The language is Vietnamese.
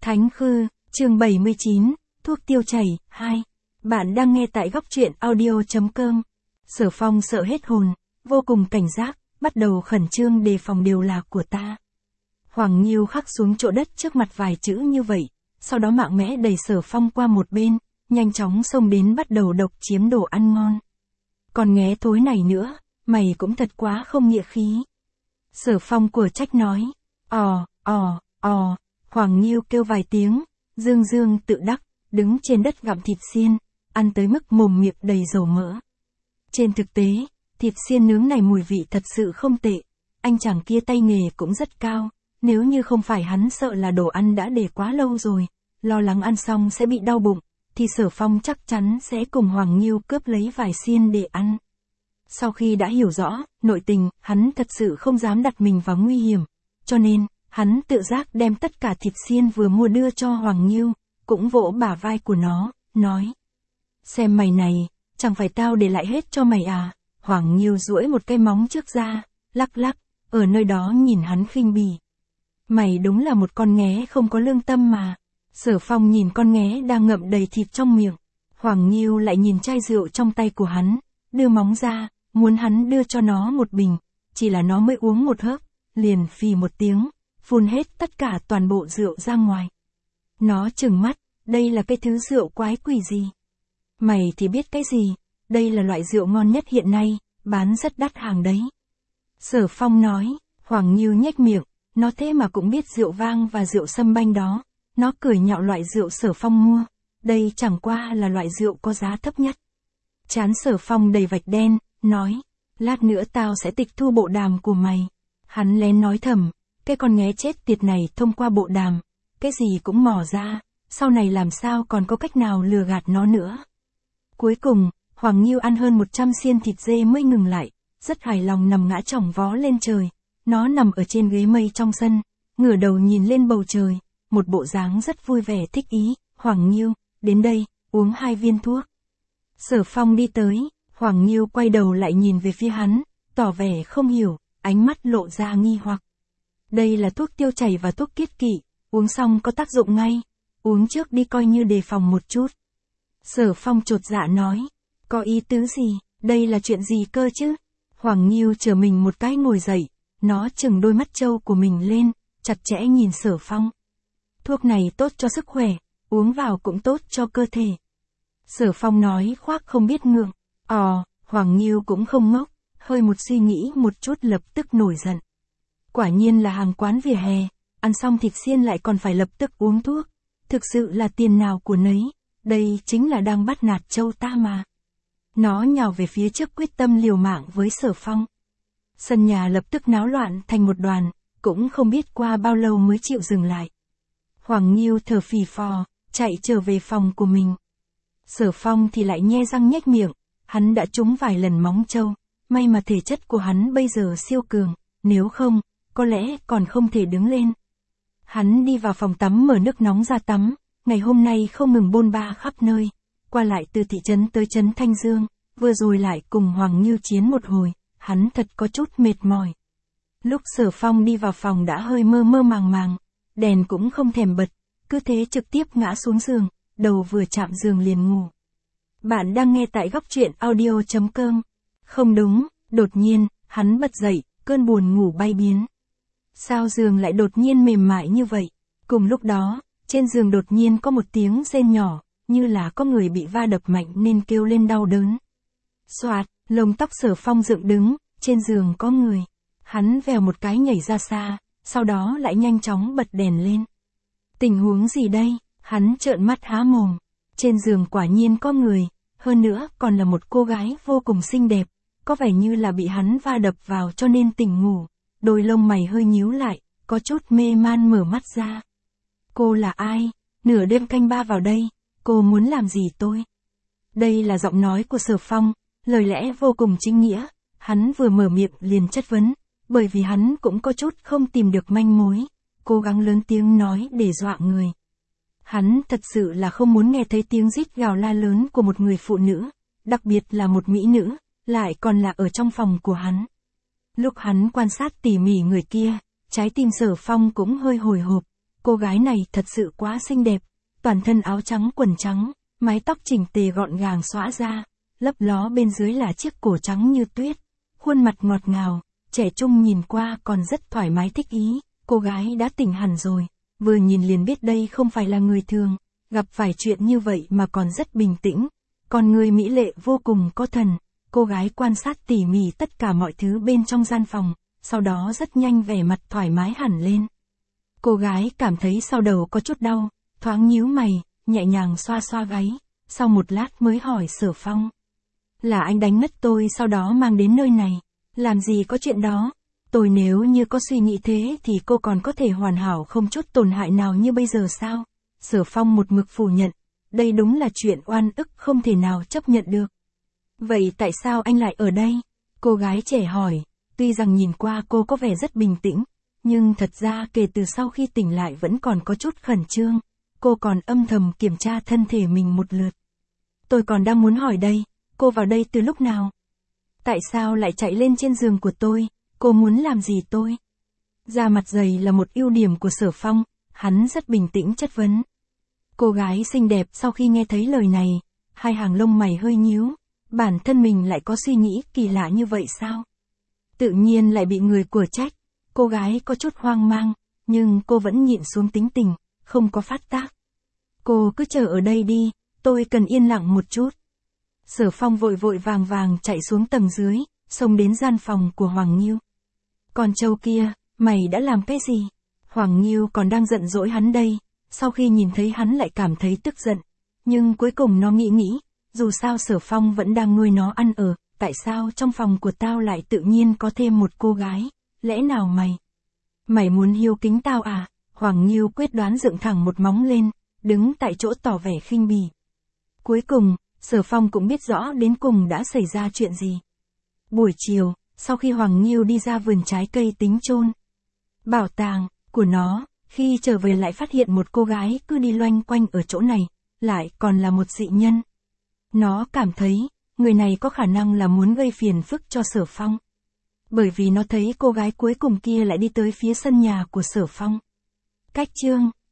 Thánh Khư, chương 79, thuốc tiêu chảy, 2. Bạn đang nghe tại góc truyện audio.com. Sở Phong sợ hết hồn, vô cùng cảnh giác, bắt đầu khẩn trương đề phòng điều lạc của ta. Hoàng Nghiêu khắc xuống chỗ đất trước mặt vài chữ như vậy, sau đó mạnh mẽ đẩy Sở Phong qua một bên, nhanh chóng xông đến bắt đầu độc chiếm đồ ăn ngon. Còn nghé thối này nữa, mày cũng thật quá không nghĩa khí. Sở Phong của trách nói, Hoàng Nghiêu kêu vài tiếng, dương tự đắc, đứng trên đất gặm thịt xiên, ăn tới mức mồm miệng đầy dầu mỡ. Trên thực tế, thịt xiên nướng này mùi vị thật sự không tệ, anh chàng kia tay nghề cũng rất cao, nếu như không phải hắn sợ là đồ ăn đã để quá lâu rồi, lo lắng ăn xong sẽ bị đau bụng, thì Sở Phong chắc chắn sẽ cùng Hoàng Nghiêu cướp lấy vài xiên để ăn. Sau khi đã hiểu rõ, nội tình, hắn thật sự không dám đặt mình vào nguy hiểm, cho nên, hắn tự giác đem tất cả thịt xiên vừa mua đưa cho Hoàng Nghiêu, cũng vỗ bả vai của nó, nói. Xem mày này, chẳng phải tao để lại hết cho mày à? Hoàng Nghiêu duỗi một cái móng trước ra, lắc lắc, ở nơi đó nhìn hắn khinh bỉ. Mày đúng là một con nghé không có lương tâm mà. Sở Phong nhìn con nghé đang ngậm đầy thịt trong miệng. Hoàng Nghiêu lại nhìn chai rượu trong tay của hắn, đưa móng ra, muốn hắn đưa cho nó một bình, chỉ là nó mới uống một hớp, liền phì một tiếng, phun hết tất cả toàn bộ rượu ra ngoài. Nó trừng mắt, đây là cái thứ rượu quái quỷ gì? Mày thì biết cái gì, đây là loại rượu ngon nhất hiện nay, bán rất đắt hàng đấy. Sở Phong nói, Hoàng Nghiêu nhếch miệng, nó thế mà cũng biết rượu vang và rượu sâm banh đó, nó cười nhạo loại rượu Sở Phong mua, đây chẳng qua là loại rượu có giá thấp nhất. Trán Sở Phong đầy vạch đen, nói, lát nữa tao sẽ tịch thu bộ đàm của mày. Hắn lén nói thầm, cái con nghé chết tiệt này thông qua bộ đàm, cái gì cũng mò ra, sau này làm sao còn có cách nào lừa gạt nó nữa. Cuối cùng, Hoàng Nghiêu ăn hơn 100 xiên thịt dê mới ngừng lại, rất hài lòng nằm ngã chỏng vó lên trời. Nó nằm ở trên ghế mây trong sân, ngửa đầu nhìn lên bầu trời, một bộ dáng rất vui vẻ thích ý. Hoàng Nghiêu, đến đây, uống 2 viên thuốc. Sở Phong đi tới, Hoàng Nghiêu quay đầu lại nhìn về phía hắn, tỏ vẻ không hiểu, ánh mắt lộ ra nghi hoặc. Đây là thuốc tiêu chảy và thuốc kiết kỵ, uống xong có tác dụng ngay, uống trước đi coi như đề phòng một chút. Sở Phong chột dạ nói, có ý tứ gì, đây là chuyện gì cơ chứ? Hoàng Nghiêu trở mình một cái ngồi dậy, nó chừng đôi mắt trâu của mình lên, chặt chẽ nhìn Sở Phong. Thuốc này tốt cho sức khỏe, uống vào cũng tốt cho cơ thể. Sở Phong nói khoác không biết ngượng. Hoàng Nghiêu cũng không ngốc, hơi một suy nghĩ một chút lập tức nổi giận. Quả nhiên là hàng quán vỉa hè, ăn xong thịt xiên lại còn phải lập tức uống thuốc. Thực sự là tiền nào của nấy, đây chính là đang bắt nạt trâu ta mà. Nó nhào về phía trước quyết tâm liều mạng với Sở Phong. Sân nhà lập tức náo loạn thành một đoàn, cũng không biết qua bao lâu mới chịu dừng lại. Hoàng Nghiêu thở phì phò, chạy trở về phòng của mình. Sở Phong thì lại nhe răng nhếch miệng, hắn đã trúng vài lần móng trâu, may mà thể chất của hắn bây giờ siêu cường, nếu không, có lẽ còn không thể đứng lên. Hắn đi vào phòng tắm mở nước nóng ra tắm, ngày hôm nay không ngừng bôn ba khắp nơi, qua lại từ thị trấn tới trấn Thanh Dương, vừa rồi lại cùng Hoàng Nghiêu chiến một hồi, hắn thật có chút mệt mỏi. Lúc Sở Phong đi vào phòng đã hơi mơ mơ màng, đèn cũng không thèm bật, cứ thế trực tiếp ngã xuống giường, đầu vừa chạm giường liền ngủ. Bạn đang nghe tại góc truyện audio.com. Không đúng, đột nhiên, hắn bật dậy, cơn buồn ngủ bay biến. Sao giường lại đột nhiên mềm mại như vậy? Cùng lúc đó, trên giường đột nhiên có một tiếng rên nhỏ, như là có người bị va đập mạnh nên kêu lên đau đớn. Xoạt, lông tóc Sở Phong dựng đứng, trên giường có người. Hắn vèo một cái nhảy ra xa, sau đó lại nhanh chóng bật đèn lên. Tình huống gì đây? Hắn trợn mắt há mồm. Trên giường quả nhiên có người, hơn nữa còn là một cô gái vô cùng xinh đẹp, có vẻ như là bị hắn va đập vào cho nên tỉnh ngủ. Đôi lông mày hơi nhíu lại, có chút mê man mở mắt ra. Cô là ai? Nửa đêm canh ba vào đây, cô muốn làm gì tôi? Đây là giọng nói của Sở Phong, lời lẽ vô cùng chính nghĩa, hắn vừa mở miệng liền chất vấn, bởi vì hắn cũng có chút không tìm được manh mối, cố gắng lớn tiếng nói để dọa người. Hắn thật sự là không muốn nghe thấy tiếng rít gào la lớn của một người phụ nữ, đặc biệt là một mỹ nữ, lại còn là ở trong phòng của hắn. Lúc hắn quan sát tỉ mỉ người kia, trái tim Sở Phong cũng hơi hồi hộp, cô gái này thật sự quá xinh đẹp, toàn thân áo trắng quần trắng, mái tóc chỉnh tề gọn gàng xõa ra, lấp ló bên dưới là chiếc cổ trắng như tuyết, khuôn mặt ngọt ngào, trẻ trung nhìn qua còn rất thoải mái thích ý, cô gái đã tỉnh hẳn rồi, vừa nhìn liền biết đây không phải là người thường, gặp phải chuyện như vậy mà còn rất bình tĩnh, còn người mỹ lệ vô cùng có thần, cô gái quan sát tỉ mỉ tất cả mọi thứ bên trong gian phòng, sau đó rất nhanh vẻ mặt thoải mái hẳn lên. Cô gái cảm thấy sau đầu có chút đau, thoáng nhíu mày, nhẹ nhàng xoa xoa gáy, sau một lát mới hỏi Sở Phong. Là anh đánh ngất tôi sau đó mang đến nơi này, làm gì có chuyện đó, tôi nếu như có suy nghĩ thế thì cô còn có thể hoàn hảo không chút tổn hại nào như bây giờ sao? Sở Phong một mực phủ nhận, đây đúng là chuyện oan ức không thể nào chấp nhận được. Vậy tại sao anh lại ở đây? Cô gái trẻ hỏi, tuy rằng nhìn qua cô có vẻ rất bình tĩnh, nhưng thật ra kể từ sau khi tỉnh lại vẫn còn có chút khẩn trương, cô còn âm thầm kiểm tra thân thể mình một lượt. Tôi còn đang muốn hỏi đây, cô vào đây từ lúc nào? Tại sao lại chạy lên trên giường của tôi, cô muốn làm gì tôi? Da mặt dày là một ưu điểm của Sở Phong, hắn rất bình tĩnh chất vấn. Cô gái xinh đẹp sau khi nghe thấy lời này, hai hàng lông mày hơi nhíu, bản thân mình lại có suy nghĩ kỳ lạ như vậy sao? Tự nhiên lại bị người của trách, cô gái có chút hoang mang, nhưng cô vẫn nhịn xuống tính tình, không có phát tác. Cô cứ chờ ở đây đi, tôi cần yên lặng một chút. Sở Phong vội vội vàng vàng chạy xuống tầng dưới, xông đến gian phòng của Hoàng Nghiêu. Con trâu kia, mày đã làm cái gì? Hoàng Nghiêu còn đang giận dỗi hắn đây, sau khi nhìn thấy hắn lại cảm thấy tức giận. Nhưng cuối cùng nó nghĩ, dù sao Sở Phong vẫn đang nuôi nó ăn ở, tại sao trong phòng của tao lại tự nhiên có thêm một cô gái, lẽ nào mày muốn hiêu kính tao à? Hoàng Nghiêu quyết đoán dựng thẳng một móng lên, đứng tại chỗ tỏ vẻ khinh bỉ. Cuối cùng, Sở Phong cũng biết rõ đến cùng đã xảy ra chuyện gì. Buổi chiều, sau khi Hoàng Nghiêu đi ra vườn trái cây tính chôn bảo tàng của nó, khi trở về lại phát hiện một cô gái cứ đi loanh quanh ở chỗ này, lại còn là một dị nhân. Nó cảm thấy, người này có khả năng là muốn gây phiền phức cho Sở Phong. Bởi vì nó thấy cô gái cuối cùng kia lại đi tới phía sân nhà của Sở Phong. Cách chương